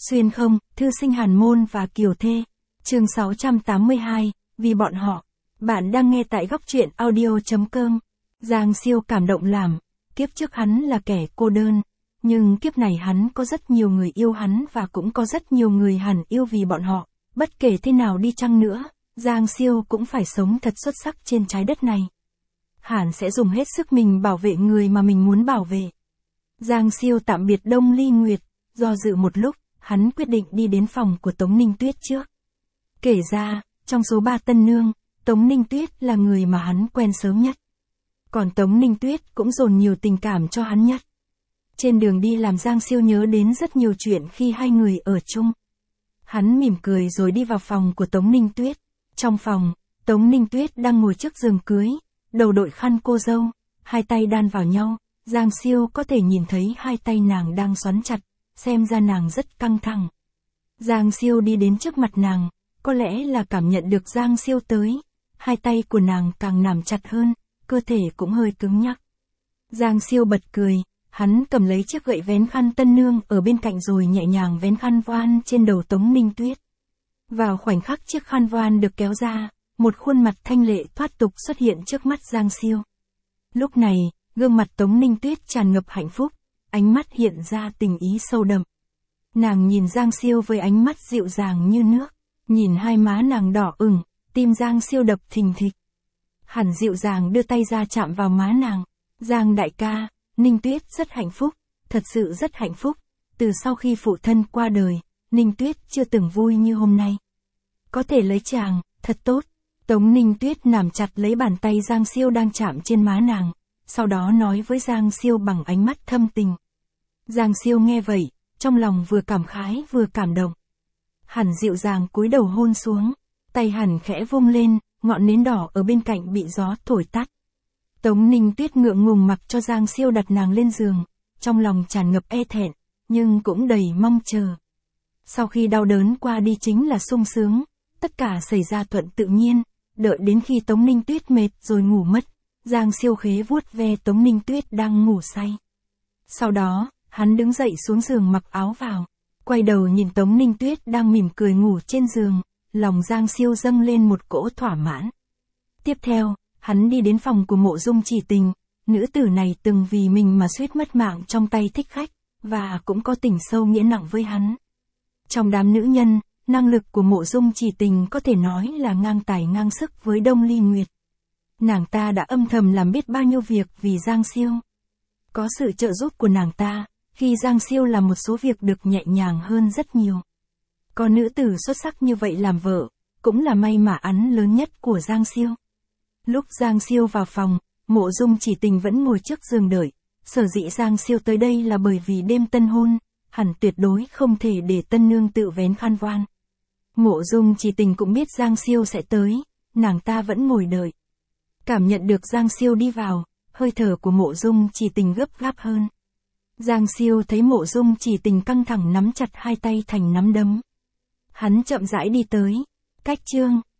Xuyên không, thư sinh Hàn Môn và Kiều Thê. Chương 682, vì bọn họ. Bạn đang nghe tại góc truyện audio.com. Giang Siêu cảm động làm, kiếp trước hắn là kẻ cô đơn, nhưng kiếp này hắn có rất nhiều người yêu hắn và cũng có rất nhiều người hẳn yêu vì bọn họ. Bất kể thế nào đi chăng nữa, Giang Siêu cũng phải sống thật xuất sắc trên trái đất này. Hắn sẽ dùng hết sức mình bảo vệ người mà mình muốn bảo vệ. Giang Siêu tạm biệt Đông Ly Nguyệt, do dự một lúc, hắn quyết định đi đến phòng của Tống Ninh Tuyết trước. Kể ra, trong số 3 tân nương, Tống Ninh Tuyết là người mà hắn quen sớm nhất. Còn Tống Ninh Tuyết cũng dồn nhiều tình cảm cho hắn nhất. Trên đường đi làm Giang Siêu nhớ đến rất nhiều chuyện khi hai người ở chung. Hắn mỉm cười rồi đi vào phòng của Tống Ninh Tuyết. Trong phòng, Tống Ninh Tuyết đang ngồi trước giường cưới, đầu đội khăn cô dâu, hai tay đan vào nhau. Giang Siêu có thể nhìn thấy hai tay nàng đang xoắn chặt, xem ra nàng rất căng thẳng. Giang Siêu đi đến trước mặt nàng, có lẽ là cảm nhận được Giang Siêu tới, hai tay của nàng càng nắm chặt hơn, cơ thể cũng hơi cứng nhắc. Giang Siêu bật cười, hắn cầm lấy chiếc gậy vén khăn tân nương ở bên cạnh rồi nhẹ nhàng vén khăn voan trên đầu Tống Ninh Tuyết. Vào khoảnh khắc chiếc khăn voan được kéo ra, một khuôn mặt thanh lệ thoát tục xuất hiện trước mắt Giang Siêu. Lúc này, gương mặt Tống Ninh Tuyết tràn ngập hạnh phúc, ánh mắt hiện ra tình ý sâu đậm. Nàng nhìn Giang Siêu với ánh mắt dịu dàng như nước, nhìn hai má nàng đỏ ửng, tim Giang Siêu đập thình thịch. Hắn dịu dàng đưa tay ra chạm vào má nàng. Giang đại ca, Ninh Tuyết rất hạnh phúc, thật sự rất hạnh phúc. Từ sau khi phụ thân qua đời, Ninh Tuyết chưa từng vui như hôm nay. Có thể lấy chàng, thật tốt. Tống Ninh Tuyết nắm chặt lấy bàn tay Giang Siêu đang chạm trên má nàng, sau đó nói với Giang Siêu bằng ánh mắt thâm tình. Giang Siêu nghe vậy, trong lòng vừa cảm khái vừa cảm động. Hắn dịu dàng cúi đầu hôn xuống, tay hắn khẽ vung lên, ngọn nến đỏ ở bên cạnh bị gió thổi tắt. Tống Ninh Tuyết ngượng ngùng mặc cho Giang Siêu đặt nàng lên giường, trong lòng tràn ngập e thẹn, nhưng cũng đầy mong chờ. Sau khi đau đớn qua đi chính là sung sướng, tất cả xảy ra thuận tự nhiên, đợi đến khi Tống Ninh Tuyết mệt rồi ngủ mất, Giang Siêu khế vuốt ve Tống Ninh Tuyết đang ngủ say. Sau đó, hắn đứng dậy xuống giường mặc áo vào, quay đầu nhìn Tống Ninh Tuyết đang mỉm cười ngủ trên giường, lòng Giang Siêu dâng lên một cỗ thỏa mãn. Tiếp theo, hắn đi đến phòng của Mộ Dung Chỉ Tình, nữ tử này từng vì mình mà suýt mất mạng trong tay thích khách, và cũng có tình sâu nghĩa nặng với hắn. Trong đám nữ nhân, năng lực của Mộ Dung Chỉ Tình có thể nói là ngang tài ngang sức với Đông Ly Nguyệt. Nàng ta đã âm thầm làm biết bao nhiêu việc vì Giang Siêu. Có sự trợ giúp của nàng ta, khi Giang Siêu làm một số việc được nhẹ nhàng hơn rất nhiều. Có nữ tử xuất sắc như vậy làm vợ, cũng là may mà án lớn nhất của Giang Siêu. Lúc Giang Siêu vào phòng, Mộ Dung Chỉ Tình vẫn ngồi trước giường đợi. Sở dĩ Giang Siêu tới đây là bởi vì đêm tân hôn, hẳn tuyệt đối không thể để tân nương tự vén khăn voan. Mộ Dung Chỉ Tình cũng biết Giang Siêu sẽ tới, nàng ta vẫn ngồi đợi. Cảm nhận được Giang Siêu đi vào, hơi thở của Mộ Dung Chỉ Tình gấp gáp hơn. Giang Siêu thấy Mộ Dung Chỉ Tình căng thẳng nắm chặt hai tay thành nắm đấm. Hắn chậm rãi đi tới, cách chương.